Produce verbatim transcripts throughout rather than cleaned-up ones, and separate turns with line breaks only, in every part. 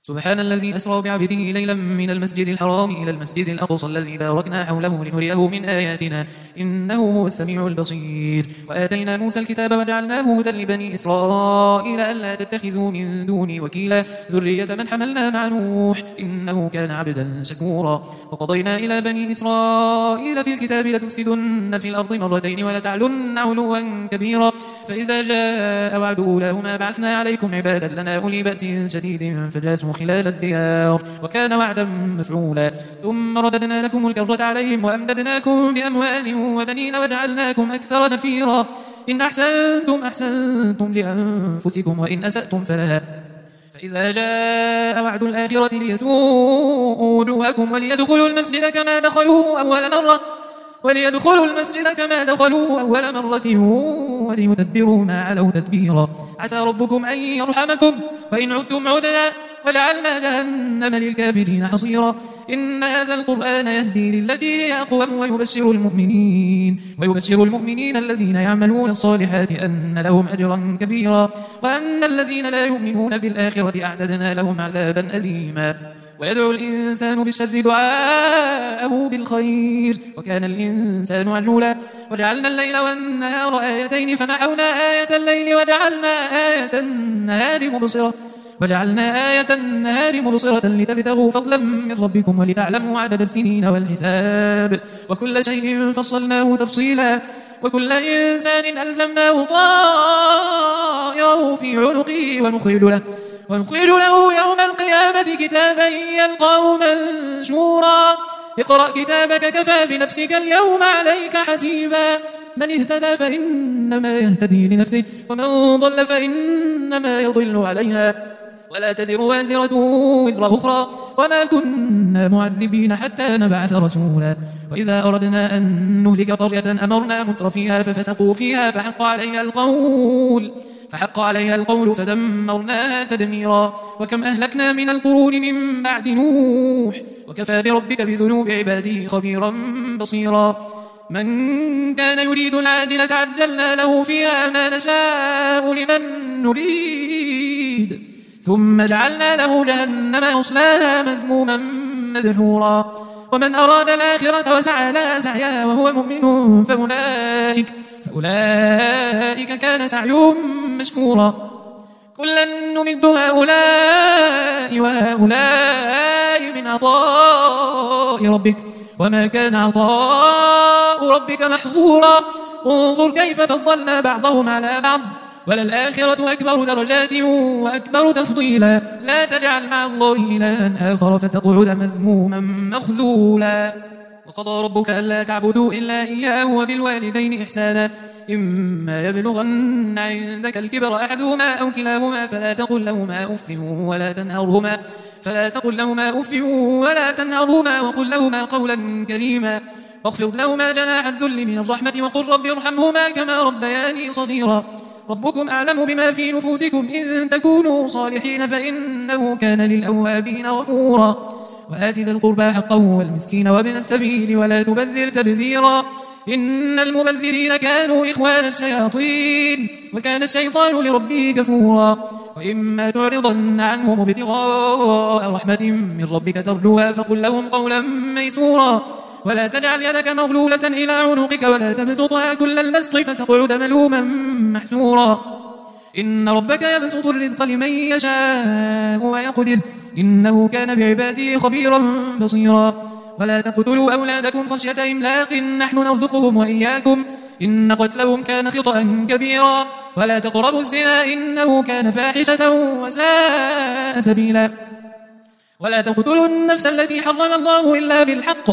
سبحان الذي أسرى بعبده ليلا من المسجد الحرام إلى المسجد الأقصى الذي باركنا حوله لنريه من آياتنا إنه هو السميع البصير. وآتينا موسى الكتاب وجعلناه هدى لبني إسرائيل ألا تتخذوا من دوني وكيلا ذرية من حملنا مع نوح إنه كان عبدا شكورا. وقضينا إلى بني إسرائيل في الكتاب لتفسدن في الأرض مرتين ولتعلن علوا كبيرا فإذا جاء وعد أولاهما بعثنا عليكم عبادا لنا أولي بأس شديد فجاسوا خلال الديار وكان وعدا مفعولا. ثم رددنا لكم الكرة عليهم وأمددناكم بأموال وبنين وجعلناكم أكثر نفيرا. إن أحسنتم أحسنتم لأنفسكم وإن أسأتم فلها فإذا جاء وعد الآخرة ليسوءوا وجوهكم وليدخلوا المسجد كما دخلوه أول مرة وليدخلوا المسجد كما دخلوه أول مرة وليتبروا ما علوا تتبيرا. عسى ربكم أن يرحمكم وإن عدتم عدنا وجعلنا جهنم للكافرين حصيرا. إن هذا القرآن يهدي للتي هي أقوم ويبشر المؤمنين ويبشر المؤمنين الذين يعملون الصالحات أن لهم أجرا كبيرا وأن الذين لا يؤمنون بالآخرة أعددنا لهم عذابا أليما. ويدعو الإنسان بالشر دعاءه بالخير وكان الإنسان عجولا. وجعلنا الليل والنهار آيتين فمحونا آية الليل وجعلنا آية النهار مبصرة وجعلنا آية النهار مبصرة لتبتغوا فضلا من ربكم ولتعلموا عدد السنين والحساب وكل شيء فصلناه تفصيلا. وكل إنسان ألزمناه طائره في عنقه ونخرج له ونخرج له يوم القيامة كتابا يلقاه منشورا. اقرأ كتابك كفى بنفسك اليوم عليك حسيبا. من اهتدى فإنما يهتدي لنفسه ومن ضل فإنما يضل عليها ولا تزر وازرة وزر أخرى وما كنا معذبين حتى نبعث رسولا. وإذا أردنا أن نهلك قرية أمرنا مترفيها ففسقوا فيها فحق عليها القول فحق عليها القول فدمرناها تدميرا. وكم أهلكنا من القرون من بعد نوح وكفى بربك بذنوب عباده خبيرا بصيرا. من كان يريد العاجلة عجلنا له فيها ما نشاء لمن نريد ثم جعلنا له جهنم يصلاها مذموما مدحورا. ومن أراد الآخرة وسعى لها سعيها وهو مؤمن فأولئك فأولئك كان سعيهم مشكورا. كلا نمد هؤلاء وهؤلاء من عطاء ربك وما كان عطاء ربك محظورا. انظر كيف فضلنا بعضهم على بعض وللآخرة أكبر درجات وأكبر تفضيلا. لا تجعل مع الله إلها آخر فتقعد مذموما مخذولا. وقضى ربك ألا تعبدوا إلا إياه وبالوالدين إحسانا إما يبلغن عندك الكبر أحدهما أو كلاهما فلا تقل لهما أف ولا تنهرهما فلا تقل لهما أف ولا تنهرهما وقل لهما قولا كريما واخفض لهما جناح الذل من الرحمة وقل رب ارحمهما كما ربياني صغيرا. ربكم أعلم بما في نفوسكم إن تكونوا صالحين فإنه كان للأوابين غفورا. وآت ذا القربى حقه والمسكين وابن السبيل ولا تبذر تبذيرا إن المبذرين كانوا إخوان الشياطين وكان الشيطان لربه كفورا. وإما تعرضن عنهم ابتغاء رحمة من ربك ترجوها فقل لهم قولا ميسورا ولا تجعل يدك مغلولة إلى عنقك ولا تبسطها كل البسط فتقعد ملوما محسورا. إن ربك يبسط الرزق لمن يشاء ويقدر إنه كان بعباده خبيرا بصيرا. ولا تقتلوا أولادكم خشية إملاق نحن نرزقهم وإياكم إن قتلهم كان خطأ كبيرا. ولا تقربوا الزنا إنه كان فاحشة وساء سبيلا. ولا تقتلوا النفس التي حرم الله إلا بالحق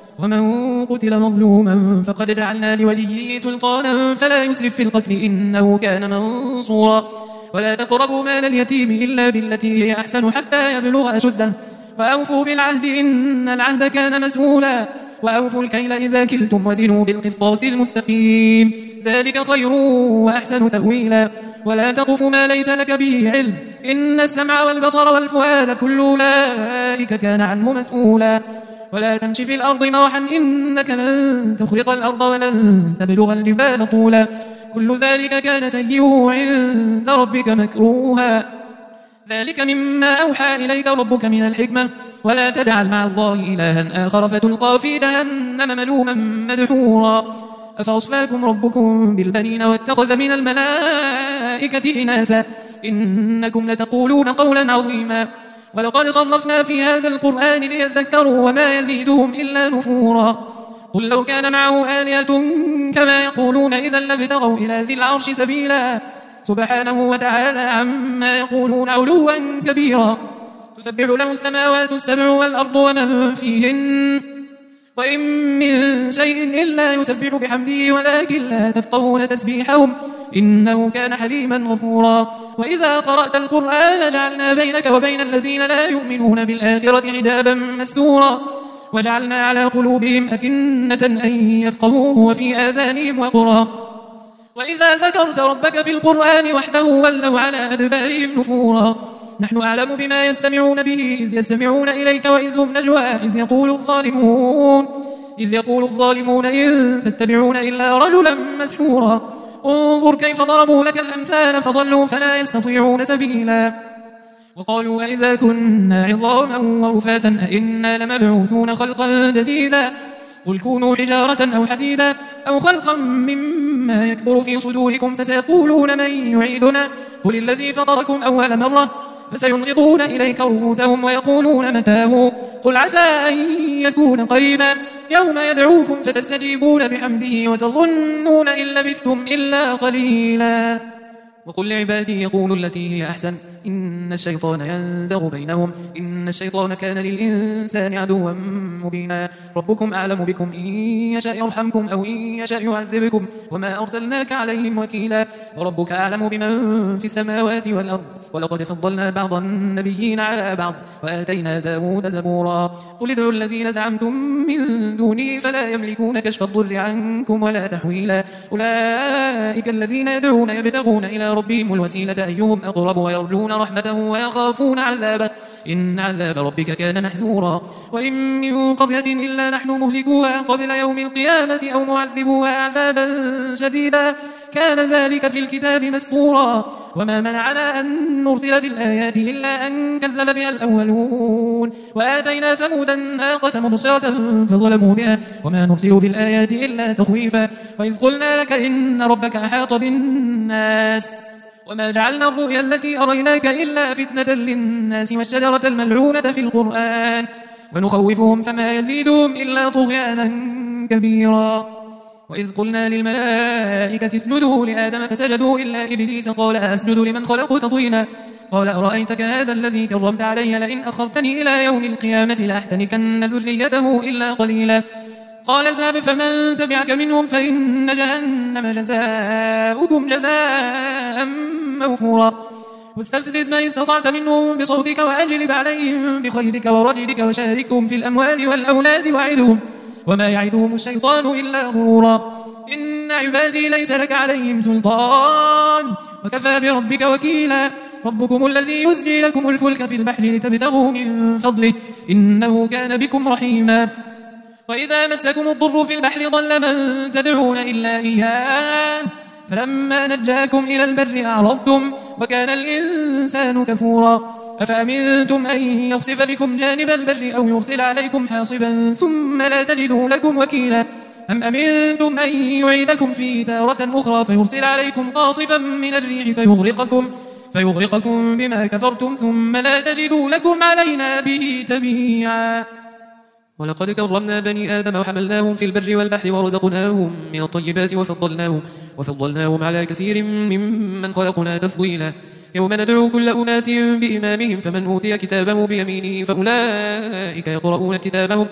ومن قتل مظلوما فقد جعلنا لوليه سلطانا فلا يسرف في القتل إنه كان منصورا. ولا تقربوا مال اليتيم إلا بالتي هي أحسن حتى يبلغ أشده وأوفوا بالعهد إن العهد كان مسؤولا. وأوفوا الكيل إذا كلتم وزنوا بالقسطاس المستقيم ذلك خير وأحسن تأويلا. ولا تقف ما ليس لك به علم إن السمع والبصر والفؤاد كل أولئك كان عنه مسؤولا. ولا تمش في الأرض مرحا إنك لن تخرق الأرض ولن تبلغ الجبال طولا كل ذلك كان سيئه عند ربك مكروها. ذلك مما أوحى إليك ربك من الحكمة ولا تجعل مع الله إلها آخر فتلقى في جهنم ملوما مدحورا أفأصفاكم ربكم بالبنين واتخذ من الملائكة إناثا إنكم لتقولون قولا عظيما ولقد صرفنا في هذا القرآن ليذكروا وما يزيدهم إلا نفورا قل لو كان معه آلهة كما يقولون إذا لابتغوا إلى ذي العرش سبيلا سبحانه وتعالى عما يقولون علوا كبيرا تسبح له السماوات السبع والأرض ومن فيهن وإن من شيء إلا يسبح بحمده ولكن لا تفقهون تسبيحهم إنه كان حليما غفورا وإذا قرأت القرآن جعلنا بينك وبين الذين لا يؤمنون بالآخرة حجابا مستورا وجعلنا على قلوبهم أكنة أن يفقهوه وفي آذانهم وقرا وإذا ذكرت ربك في القرآن وحده ولوا على أدبارهم نفورا نحن أعلم بما يستمعون به إذ يستمعون إليك وإذ هم نجوى إذ يقول الظالمون إذ يقول الظالمون إن تتبعون إلا رجلا مسحورا انظر كيف ضربوا لك الأمثال فضلوا فلا يستطيعون سبيلا وقالوا أئذا كنا عظاما ورفاتا أئنا لمبعوثون خلقا جديدا قل كونوا حجارة أو حديدا أو خلقا مما يكبر في صدوركم فسيقولون من يعيدنا قل الذي فطركم أول مرة فسينغضون إليك رؤوسهم ويقولون متاه قل عسى أن يكون قريبا يوم يدعوكم فتستجيبون بحمده وتظنون إن لبثتم إلا قليلا وقل لعبادي يقولوا التي هي أحسن إن الشيطان ينزغ بينهم إن الشيطان كان للإنسان عدوا مبينا ربكم أعلم بكم إن يشاء يرحمكم أو إن يشاء يعذبكم وما أرسلناك عليهم وكيلا وربك أعلم بمن في السماوات والأرض ولقد فضلنا بعض النبيين على بعض وآتينا داود زبورا قل ادعوا الذين زعمتم من دونه فلا يملكون كشف الضر عنكم ولا تحويلا أولئك الذين يدعون يبتغون إلى ربهم الوسيلة أيهم أقرب ويرجون رحمته ويخافون عذابه إن عذاب ربك كان محذورا وإن من قرية إلا نحن مهلكوها قبل يوم القيامة أو معذبوها عذابا شديدا كان ذلك في الكتاب مسطورا وما منعنا أن نرسل بالآيات إلا أن كذب بها الأولون وآتينا ثمود الناقة مبصرة فظلموا بها وما نرسل بالآيات إلا تخويفا وإذ قلنا لك إن ربك أحاط بالناس وما جعلنا الرؤيا التي أريناك إلا فتنة للناس والشجرة الملعونة في القرآن ونخوفهم فما يزيدهم إلا طغيانا كبيرا وإذ قلنا للملائكة اسجدوا لآدم فسجدوا إلا إبليس قال أسجد لمن خلقت طينا قال أرأيتك هذا الذي كرمت علي لئن أخرتني إلى يوم القيامة لأحتنكن ذريته إلا قليلا قال اذهب فمن تبعك منهم فإن جهنم جزاؤكم جزاء موفورا واستفزز من استطعت منهم بصوتك وأجلب عليهم بخيلك ورجلك وشاركهم في الأموال والأولاد وعدهم وما يعدهم الشيطان إلا غرورا إن عبادي ليس لك عليهم سلطان وكفى بربك وكيلا ربكم الذي يزجي لكم الفلك في البحر لتبتغوا من فضله إنه كان بكم رحيما وإذا مسكم الضر في البحر ضل من تدعون إلا إياه فلما نجاكم إلى البر أعرضتم وكان الإنسان كفورا أفأمنتم أن يخسف بكم جانب البر أو يرسل عليكم حاصبا ثم لا تجدوا لكم وكيلا أم أمنتم أن يعيدكم فيه تارة أخرى فيرسل عليكم قاصفا من الريح فيغرقكم, فيغرقكم بما كفرتم ثم لا تجدوا لكم علينا به تبيعا ولقد كرمنا بني آدم وحملناهم في البر والبحر ورزقناهم من الطيبات وفضلناهم, وفضلناهم على كثير ممن خلقنا تفضيلا يوم ندعو كل أناس بإمامهم فمن أوتي كتابه بيمينه فأولئك يقرؤون كتابهم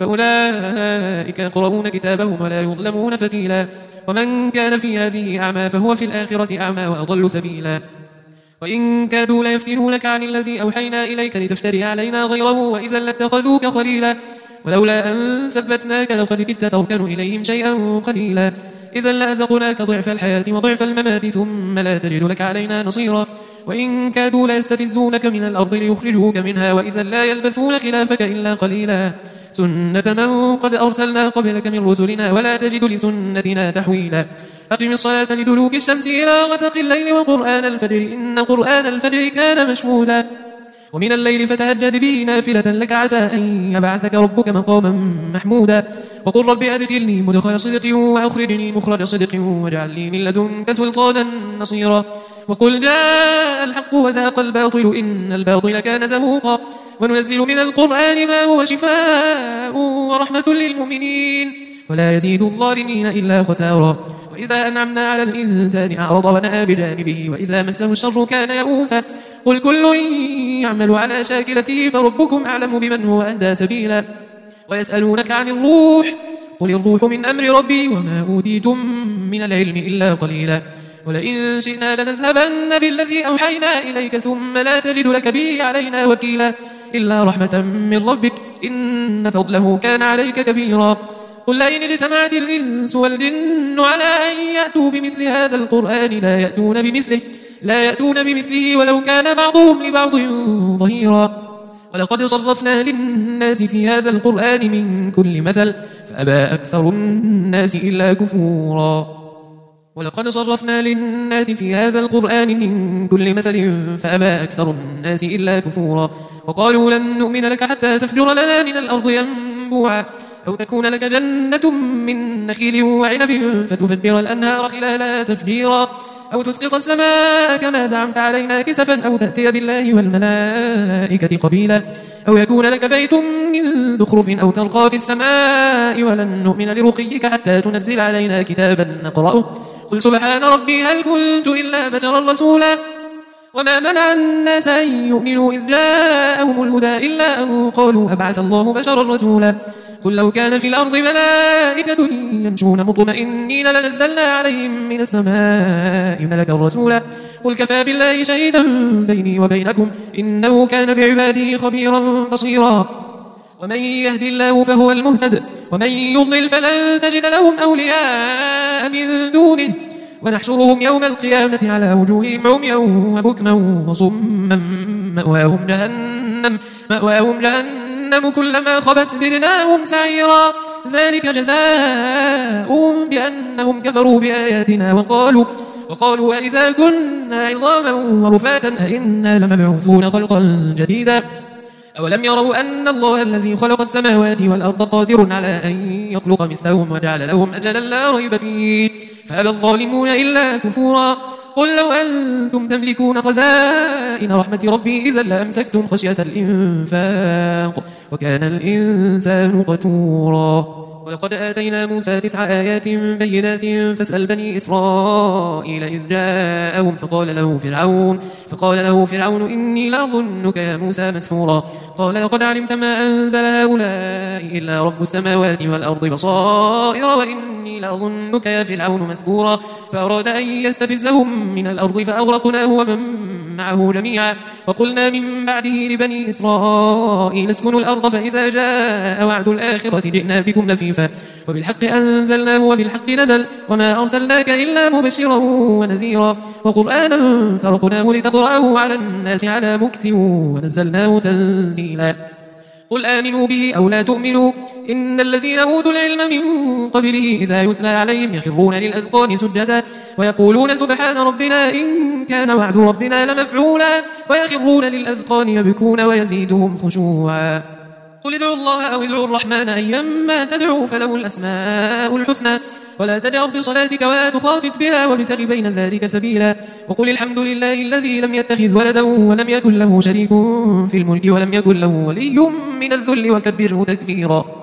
فأولئك يقرؤون كتابهم ولا يظلمون فتيلا ومن كان في هذه أعمى فهو في الآخرة أعمى وأضل سبيلا وإن كادوا ليفتنونك عن الذي أوحينا إليك لتفتري علينا غيره وإذا لاتخذوك خليلا ولولا أن ثبتناك لقد كدت تركن إليهم شيئا قليلا إذا لأذقناك ضعف الحياة وضعف الممات ثم لا تجد لك علينا نصيرا وإن كادوا ليستفزونك من الأرض ليخرجوك منها وإذا لا يلبثون خلافك إلا قليلا سنة من قد أرسلنا قبلك من رسلنا ولا تجد لسنتنا تحويلا أقم الصلاة لدلوك الشمس إلى غسق الليل وقرآن الفجر إن قرآن الفجر كان مشهودا ومن الليل فتهجد به نافلة لك عسى أن يبعثك ربك مقاما محمودا وقل رب أدخلني مدخل صدق وأخرجني مخرج صدق واجعل لي من لدنك سلطانا نصيرا وقل جاء الحق وزهق الباطل إن الباطل كان زهوقا وننزل من القرآن ما هو شفاء ورحمة للمؤمنين ولا يزيد الظالمين إلا خسارا وإذا أنعمنا على الإنسان أعرض ونأى بجانبه وإذا مسه الشر كان يئوسا قل كل يعمل على شاكلته فربكم أعلم بمن هو أهدى سبيلا ويسألونك عن الروح قل الروح من أمر ربي وما أوتيتم من العلم إلا قليلا ولئن شئنا لنذهبن بالذي أوحينا إليك ثم لا تجد لك به علينا وكيلا إلا رحمة من ربك إن فضله كان عليك كبيرا قل لئن اجتمعت الإنس والجن على أن يأتوا بمثل هذا القرآن لا يأتون بمثله لا يأتون بمثله ولو كان بعضهم لبعض ظهيرا ولقد صرفنا للناس في هذا القرآن من كل مثل فأبى أكثر الناس إلا كفورا ولقد صرفنا للناس في هذا القرآن من كل مثل فأبى أكثر الناس إلا كفورا وقالوا لن نؤمن لك حتى تفجر لنا من الأرض ينبوعا أو تكون لك جنة من نخيل وعنب فتفجر الأنهار خلالها تفجيرا أو تسقط السماء كما زعمت علينا كسفا أو تأتي بالله والملائكة قبيلا أو يكون لك بيت من زخرف أو ترقى في السماء ولن نؤمن لرقيك حتى تنزل علينا كتابا نقرأه قل سبحان ربي هل كنت إلا بشرا رسولا وما منع الناس أن يؤمنوا إذ جاءهم الهدى إلا أن قالوا أبعث الله بشرا رسولا قل لو كان في الأرض ملائكة يمشون مطمئنين لنزلنا عليهم من السماء ملكا رسولا قل كفى بالله شهيدا بيني وبينكم إنه كان بعباده خبيرا بصيرا ومن يهد الله فهو المهتد ومن يضلل فلن تجد لهم أولياء من دونه ونحشرهم يوم القيامة على وجوههم عميا وبكما وصما مأواهم جهنم مأواهم جهنم كلما خبت زدناهم سعيرا ذلك جزاؤهم بأنهم كفروا بآياتنا وقالوا وقالوا أئذا كنا عظاما ورفاتا أئنا لمبعوثون خلقا جديدا أولم يروا أن الله الذي خلق السماوات والأرض قادر على أن يخلق مثلهم وجعل لهم أجلا لا ريب فيه فأبى الظالمون إلا كفورا قل لو أنتم تملكون خزائن رحمة ربي إذا لأمسكتم خشية الإنفاق وكان الإنسان قتورا ولقد آتينا موسى تسع آيات بينات فاسأل بني إسرائيل إذ جاءهم فقال له فرعون فقال له فرعون إني لأظنك يا موسى مسحورا قال لقد علمت ما أنزل هؤلاء إلا رب السماوات والأرض بصائر وإني لأظنك يا فرعون مثبورا فأراد أن يستفزهم من الأرض فأغرقناه ومن معه جميعا وقلنا من بعده لبني إسرائيل اسكنوا الأرض فإذا جاء وعد الآخرة جئنا بكم لفيفا وبالحق أنزلناه وبالحق نزل وما أرسلناك إلا مبشرا ونذيرا وقرآنا فرقناه لتقرأه على الناس على مكث ونزلناه تنزيلا قل آمنوا به أو لا تؤمنوا إن الذين أوتوا العلم من قبله إذا يتلى عليهم يخرون للأذقان سجدا ويقولون سبحان ربنا إن كان وعد ربنا لمفعولا ويخرون للأذقان يبكون ويزيدهم خشوعا قل ادعوا الله أو ادعوا الرحمن أيما تدعوا فله الأسماء الحسنى ولا تجهر بصلاتك ولا تخافت بها وابتغ بين ذلك سبيلا وقل الحمد لله الذي لم يتخذ ولدا ولم يكن له شريك في الملك ولم يكن له ولي من الذل وكبره تكبيرا